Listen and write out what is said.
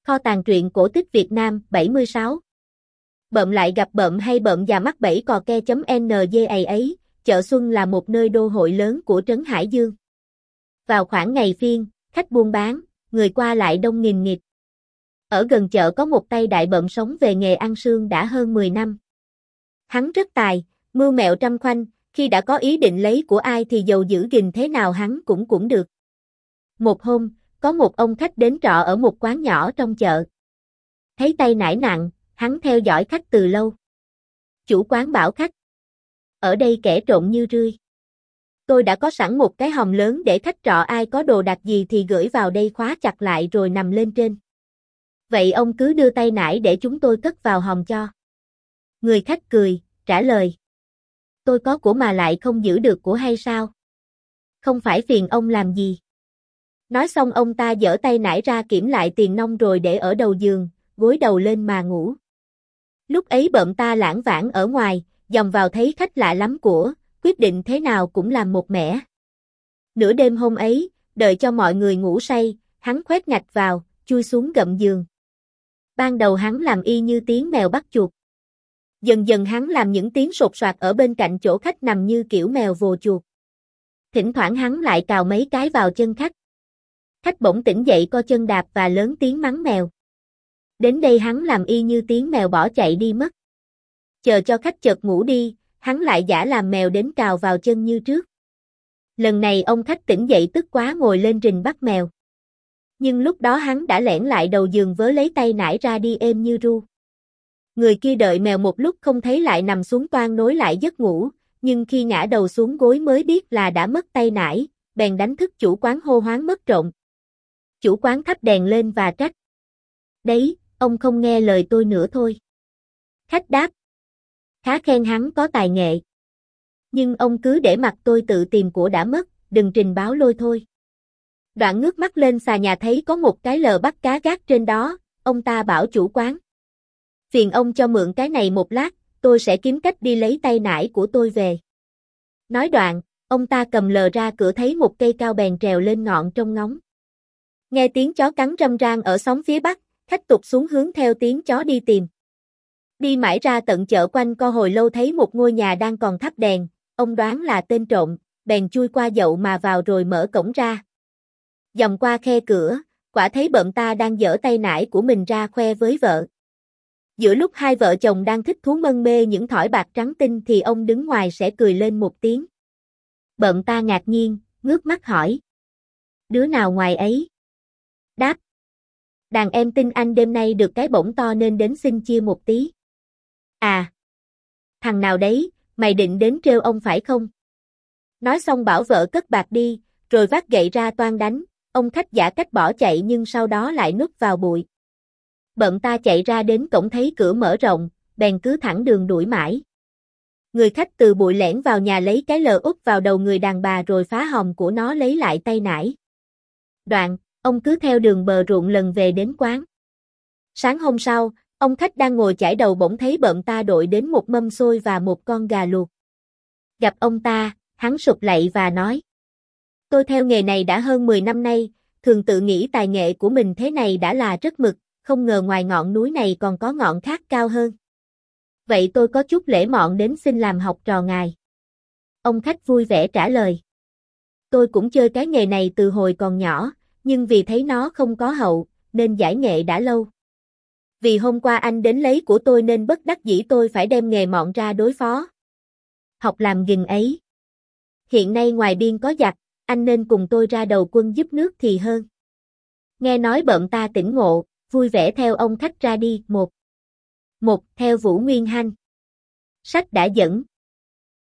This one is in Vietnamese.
Kho tàng truyện cổ tích Việt Nam 76. Bợm lại gặp bợm hay bợm già mắc bẫy cò ke.nj ấy, chợ Xuân là một nơi đô hội lớn của trấn Hải Dương. Vào khoảng ngày phiên, khách buôn bán, người qua lại đông nghìn nghịt. Ở gần chợ có một tay đại bợm sống về nghề ăn sương đã hơn 10 năm. Hắn rất tài, mưu mẹo trăm khoanh, khi đã có ý định lấy của ai thì dầu giữ gìn thế nào hắn cũng được. Một hôm, có một ông khách đến trọ ở một quán nhỏ trong chợ. Thấy tay nải nặng, hắn theo dõi khách từ lâu. Chủ quán bảo khách: ở đây kẻ trộm như rươi. Tôi đã có sẵn một cái hòm lớn để khách trọ ai có đồ đạc gì thì gửi vào đây khóa chặt lại rồi nằm lên trên. Vậy ông cứ đưa tay nải để chúng tôi cất vào hòm cho. Người khách cười, trả lời: tôi có của mà lại không giữ được của hay sao? Không phải phiền ông làm gì. Nói xong ông ta giở tay nải ra kiểm lại tiền nong rồi để ở đầu giường, gối đầu lên mà ngủ. Lúc ấy bợm ta lãng vãng ở ngoài, dòm vào thấy khách lạ lắm của, quyết định thế nào cũng làm một mẻ. Nửa đêm hôm ấy, đợi cho mọi người ngủ say, hắn khoét ngạch vào, chui xuống gầm giường. Ban đầu hắn làm y như tiếng mèo bắt chuột. Dần dần hắn làm những tiếng sột soạt ở bên cạnh chỗ khách nằm như kiểu mèo vồ chuột. Thỉnh thoảng hắn lại cào mấy cái vào chân khách. Khách bỗng tỉnh dậy co chân đạp và lớn tiếng mắng mèo. Đến đây hắn làm y như tiếng mèo bỏ chạy đi mất. Chờ cho khách chợt ngủ đi, hắn lại giả làm mèo đến cào vào chân như trước. Lần này ông khách tỉnh dậy tức quá ngồi lên rình bắt mèo. Nhưng lúc đó hắn đã lẻn lại đầu giường vớ lấy tay nải ra đi êm như ru. Người kia đợi mèo một lúc không thấy lại nằm xuống toan nối lại giấc ngủ, nhưng khi ngã đầu xuống gối mới biết là đã mất tay nải, bèn đánh thức chủ quán hô hoán mất trộm. Chủ quán thắp đèn lên và trách: đấy, ông không nghe lời tôi nữa thôi. Khách đáp: khá khen hắn có tài nghệ. Nhưng ông cứ để mặc tôi tự tìm của đã mất, đừng trình báo lôi thôi. Đoạn ngước mắt lên xà nhà thấy có một cái lờ bắt cá gác trên đó, ông ta bảo chủ quán: phiền ông cho mượn cái này một lát, tôi sẽ kiếm cách đi lấy tay nải của tôi về. Nói đoạn, ông ta cầm lờ ra cửa thấy một cây cao bèn trèo lên ngọn trông ngóng. Nghe tiếng chó cắn râm ran ở xóm phía bắc, khách tụt xuống hướng theo tiếng chó đi tìm. Đi mãi ra tận chợ quanh co hồi lâu thấy một ngôi nhà đang còn thắp đèn, ông đoán là tên trộm, bèn chui qua dậu mà vào rồi mở cổng ra. Dòng qua khe cửa, quả thấy bợm ta đang giở tay nải của mình ra khoe với vợ. Giữa lúc hai vợ chồng đang thích thú mân mê những thỏi bạc trắng tinh thì ông đứng ngoài sẽ cười lên một tiếng. Bợm ta ngạc nhiên, ngước mắt hỏi: đứa nào ngoài ấy? Đáp: đàn em tin anh đêm nay được cái bổng to nên đến xin chia một tí. À, thằng nào đấy, mày định đến trêu ông phải không? Nói xong bảo vợ cất bạc đi, rồi vác gậy ra toan đánh, ông khách giả cách bỏ chạy nhưng sau đó lại núp vào bụi. Bợm ta chạy ra đến cổng thấy cửa mở rộng, bèn cứ thẳng đường đuổi mãi. Người khách từ bụi lẻn vào nhà lấy cái lờ úp vào đầu người đàn bà rồi phá hòm của nó lấy lại tay nải. Đoạn, ông cứ theo đường bờ ruộng lần về đến quán. Sáng hôm sau, ông khách đang ngồi chải đầu bỗng thấy bợm ta đội đến một mâm xôi và một con gà luộc. Gặp ông ta, hắn sụp lạy và nói: tôi theo nghề này đã hơn 10 năm nay, thường tự nghĩ tài nghệ của mình thế này đã là rất mực, không ngờ ngoài ngọn núi này còn có ngọn khác cao hơn. Vậy tôi có chút lễ mọn đến xin làm học trò ngài. Ông khách vui vẻ trả lời: tôi cũng chơi cái nghề này từ hồi còn nhỏ, nhưng vì thấy nó không có hậu, nên giải nghệ đã lâu. Vì hôm qua anh đến lấy của tôi nên bất đắc dĩ tôi phải đem nghề mọn ra đối phó. Học làm gừng ấy. Hiện nay ngoài biên có giặc, anh nên cùng tôi ra đầu quân giúp nước thì hơn. Nghe nói bợm ta tỉnh ngộ, vui vẻ theo ông khách ra đi. Một theo Vũ Nguyên Hanh. Sách đã dẫn.